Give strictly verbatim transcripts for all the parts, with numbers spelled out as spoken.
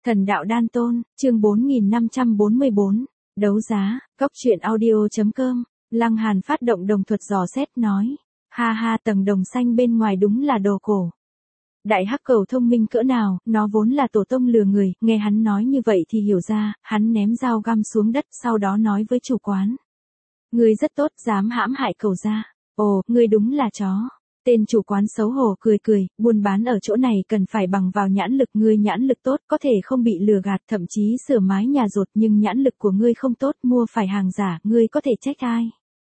Thần đạo đan tôn, chương bốn nghìn năm trăm bốn mươi bốn, đấu giá, cốc truyện audio.com, Lăng Hàn phát động đồng thuật dò xét nói, ha ha tầng đồng xanh bên ngoài đúng là đồ cổ. Đại hắc cầu thông minh cỡ nào, nó vốn là tổ tông lừa người, nghe hắn nói như vậy thì hiểu ra, hắn ném dao găm xuống đất sau đó nói với chủ quán. Ngươi rất tốt, dám hãm hại cầu gia. Ồ, ngươi đúng là chó. Tên chủ quán xấu hổ cười cười, buôn bán ở chỗ này cần phải bằng vào nhãn lực, ngươi nhãn lực tốt, có thể không bị lừa gạt, thậm chí sửa mái nhà rột, nhưng nhãn lực của ngươi không tốt, mua phải hàng giả, ngươi có thể trách ai?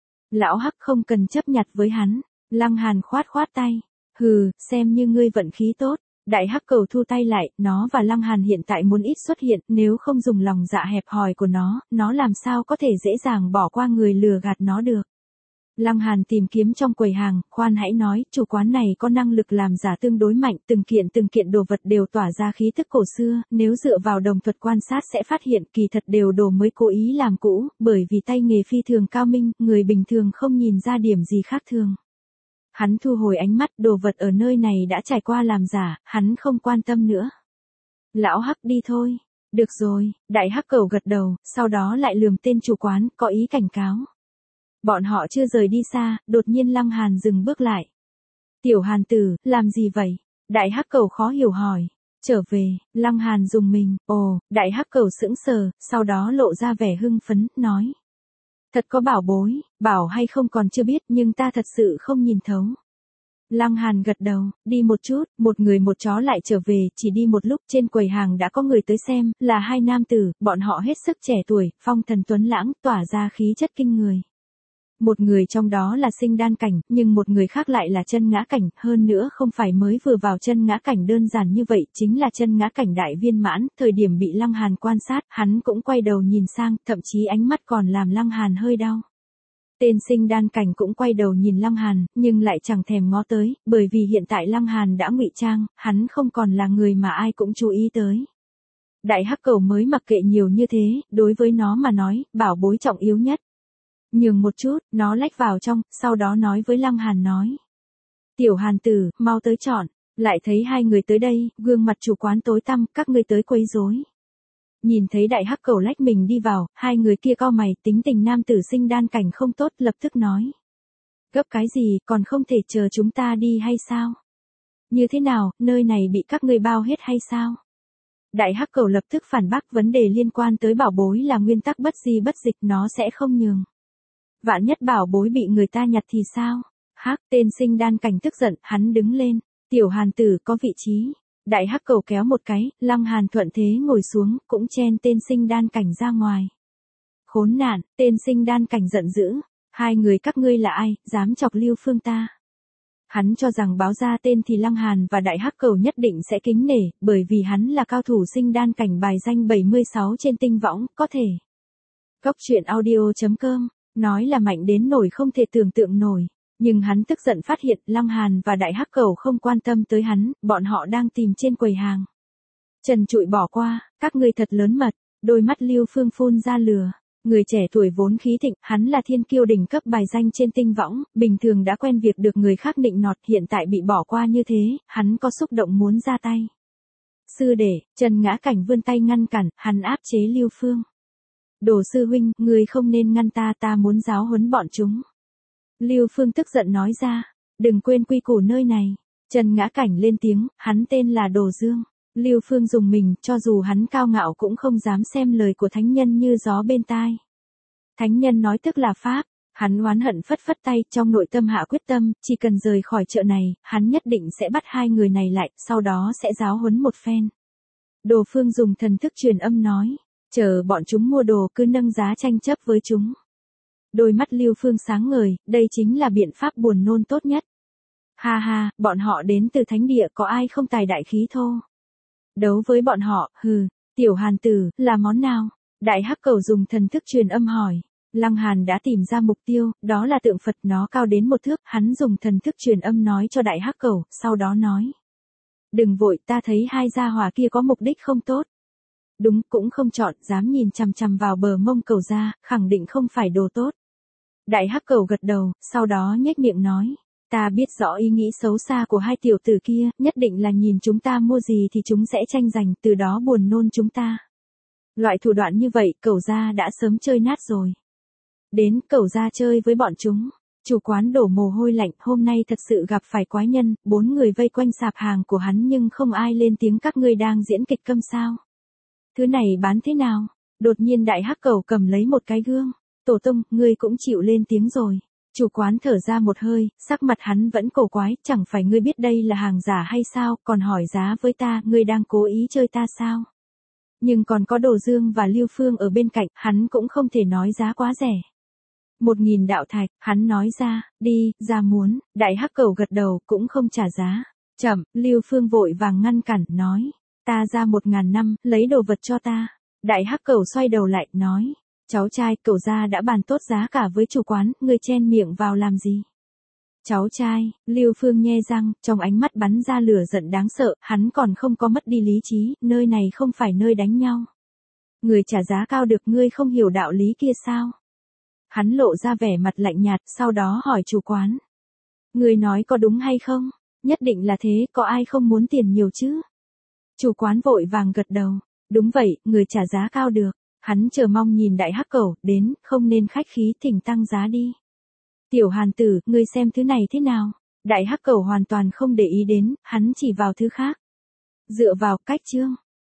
Lão Hắc không cần chấp nhặt với hắn. Lăng Hàn khoát khoát tay. Hừ, xem như ngươi vận khí tốt. Đại hắc cầu thu tay lại, nó và Lăng Hàn hiện tại muốn ít xuất hiện, nếu không dùng lòng dạ hẹp hòi của nó, nó làm sao có thể dễ dàng bỏ qua người lừa gạt nó được. Lăng Hàn tìm kiếm trong quầy hàng, khoan hãy nói, chủ quán này có năng lực làm giả tương đối mạnh, từng kiện từng kiện đồ vật đều tỏa ra khí thức cổ xưa, nếu dựa vào đồng thuật quan sát sẽ phát hiện kỳ thật đều đồ mới cố ý làm cũ, bởi vì tay nghề phi thường cao minh, người bình thường không nhìn ra điểm gì khác thường. Hắn thu hồi ánh mắt, đồ vật ở nơi này đã trải qua làm giả, hắn không quan tâm nữa. Lão Hắc đi thôi. Được rồi, đại hắc cầu gật đầu, sau đó lại lườm tên chủ quán, có ý cảnh cáo. Bọn họ chưa rời đi xa, đột nhiên Lăng Hàn dừng bước lại. Tiểu Hàn tử, làm gì vậy? Đại hắc cầu khó hiểu hỏi. Trở về, Lăng Hàn dùng mình, ồ, đại hắc cầu sững sờ, sau đó lộ ra vẻ hưng phấn, nói. Thật có bảo bối, bảo hay không còn chưa biết nhưng ta thật sự không nhìn thấu. Lăng Hàn gật đầu, đi một chút, một người một chó lại trở về, chỉ đi một lúc trên quầy hàng đã có người tới xem, là hai nam tử, bọn họ hết sức trẻ tuổi, phong thần tuấn lãng, tỏa ra khí chất kinh người. Một người trong đó là sinh đan cảnh, nhưng một người khác lại là chân ngã cảnh, hơn nữa không phải mới vừa vào chân ngã cảnh đơn giản như vậy, chính là chân ngã cảnh đại viên mãn, thời điểm bị Lăng Hàn quan sát, hắn cũng quay đầu nhìn sang, thậm chí ánh mắt còn làm Lăng Hàn hơi đau. Tên sinh đan cảnh cũng quay đầu nhìn Lăng Hàn, nhưng lại chẳng thèm ngó tới, bởi vì hiện tại Lăng Hàn đã ngụy trang, hắn không còn là người mà ai cũng chú ý tới. Đại hắc cầu mới mặc kệ nhiều như thế, đối với nó mà nói, bảo bối trọng yếu nhất. Nhường một chút, nó lách vào trong, sau đó nói với Lăng Hàn nói. Tiểu Hàn tử, mau tới chọn, lại thấy hai người tới đây, gương mặt chủ quán tối tăm, các ngươi tới quấy rối. Nhìn thấy đại hắc cầu lách mình đi vào, hai người kia cau mày, tính tình nam tử sinh đan cảnh không tốt, lập tức nói. Gấp cái gì, còn không thể chờ chúng ta đi hay sao? Như thế nào, nơi này bị các ngươi bao hết hay sao? Đại hắc cầu lập tức phản bác, vấn đề liên quan tới bảo bối là nguyên tắc bất di bất dịch, nó sẽ không nhường. Vạn nhất bảo bối bị người ta nhặt thì sao? Hắc, tên sinh đan cảnh tức giận, hắn đứng lên. Tiểu Hàn tử có vị trí. Đại hắc cầu kéo một cái, Lăng Hàn thuận thế ngồi xuống, cũng chen tên sinh đan cảnh ra ngoài. Khốn nạn, tên sinh đan cảnh giận dữ. Hai người các ngươi là ai, dám chọc Lưu Phương ta? Hắn cho rằng báo ra tên thì Lăng Hàn và đại hắc cầu nhất định sẽ kính nể, bởi vì hắn là cao thủ sinh đan cảnh bài danh bảy mươi sáu trên tinh võng, có thể. Cốc truyện audio.com, nói là mạnh đến nổi không thể tưởng tượng nổi. Nhưng hắn tức giận phát hiện Lăng Hàn và đại hắc cầu không quan tâm tới hắn, bọn họ đang tìm trên quầy hàng. Trần trụi bỏ qua, các ngươi thật lớn mật, đôi mắt Lưu Phương phun ra lửa. Người trẻ tuổi vốn khí thịnh, hắn là thiên kiêu đỉnh cấp bài danh trên tinh võng, bình thường đã quen việc được người khác nịnh nọt, hiện tại bị bỏ qua như thế, hắn có xúc động muốn ra tay. Sư đệ, Trần ngã cảnh vươn tay ngăn cản, hắn áp chế Lưu Phương. Đồ sư huynh, ngươi không nên ngăn ta, ta muốn giáo huấn bọn chúng. Lưu Phương tức giận nói ra, đừng quên quy củ nơi này. Trần ngã cảnh lên tiếng, hắn tên là Đồ Dương. Lưu Phương dùng mình, cho dù hắn cao ngạo cũng không dám xem lời của thánh nhân như gió bên tai. Thánh nhân nói tức là pháp, hắn oán hận phất phất tay, trong nội tâm hạ quyết tâm, chỉ cần rời khỏi chợ này, hắn nhất định sẽ bắt hai người này lại, sau đó sẽ giáo huấn một phen. Đồ Phương dùng thần thức truyền âm nói, chờ bọn chúng mua đồ cứ nâng giá tranh chấp với chúng. Đôi mắt Lưu Phương sáng ngời, đây chính là biện pháp buồn nôn tốt nhất. Ha ha, bọn họ đến từ thánh địa, có ai không tài đại khí thô. Đấu với bọn họ, hừ, Tiểu Hàn tử, là món nào? Đại hắc cầu dùng thần thức truyền âm hỏi. Lăng Hàn đã tìm ra mục tiêu, đó là tượng Phật, nó cao đến một thước, hắn dùng thần thức truyền âm nói cho đại hắc cầu, sau đó nói. Đừng vội, ta thấy hai gia hỏa kia có mục đích không tốt. Đúng, cũng không chọn, dám nhìn chằm chằm vào bờ mông cầu ra, khẳng định không phải đồ tốt. Đại hắc cầu gật đầu, sau đó nhếch miệng nói. Ta biết rõ ý nghĩ xấu xa của hai tiểu tử kia, nhất định là nhìn chúng ta mua gì thì chúng sẽ tranh giành, từ đó buồn nôn chúng ta. Loại thủ đoạn như vậy, Cẩu gia đã sớm chơi nát rồi. Đến, Cẩu gia chơi với bọn chúng. Chủ quán đổ mồ hôi lạnh, hôm nay thật sự gặp phải quái nhân, bốn người vây quanh sạp hàng của hắn nhưng không ai lên tiếng, các ngươi đang diễn kịch câm sao. Thứ này bán thế nào? Đột nhiên đại hắc cẩu cầm lấy một cái gương. Tổ tông, ngươi cũng chịu lên tiếng rồi. Chủ quán thở ra một hơi, sắc mặt hắn vẫn cổ quái, chẳng phải ngươi biết đây là hàng giả hay sao, còn hỏi giá với ta, ngươi đang cố ý chơi ta sao? Nhưng còn có Đồ Dương và Lưu Phương ở bên cạnh, hắn cũng không thể nói giá quá rẻ. Một nghìn đạo thạch, hắn nói ra, đi, ra muốn, đại hắc cẩu gật đầu, cũng không trả giá. Chậm, Lưu Phương vội vàng ngăn cản, nói, ta ra một ngàn năm, lấy đồ vật cho ta. Đại hắc cẩu xoay đầu lại, nói, cháu trai, Cẩu gia đã bàn tốt giá cả với chủ quán, ngươi chen miệng vào làm gì? Cháu trai, Lưu Phương nhe răng, trong ánh mắt bắn ra lửa giận đáng sợ, hắn còn không có mất đi lý trí, nơi này không phải nơi đánh nhau. Người trả giá cao được, ngươi không hiểu đạo lý kia sao? Hắn lộ ra vẻ mặt lạnh nhạt, sau đó hỏi chủ quán. Ngươi nói có đúng hay không? Nhất định là thế, có ai không muốn tiền nhiều chứ? Chủ quán vội vàng gật đầu. Đúng vậy, người trả giá cao được. Hắn chờ mong nhìn đại hắc cẩu, đến, không nên khách khí, thỉnh tăng giá đi. Tiểu Hàn tử, ngươi xem thứ này thế nào? Đại hắc cẩu hoàn toàn không để ý đến, hắn chỉ vào thứ khác. Dựa vào cách chương.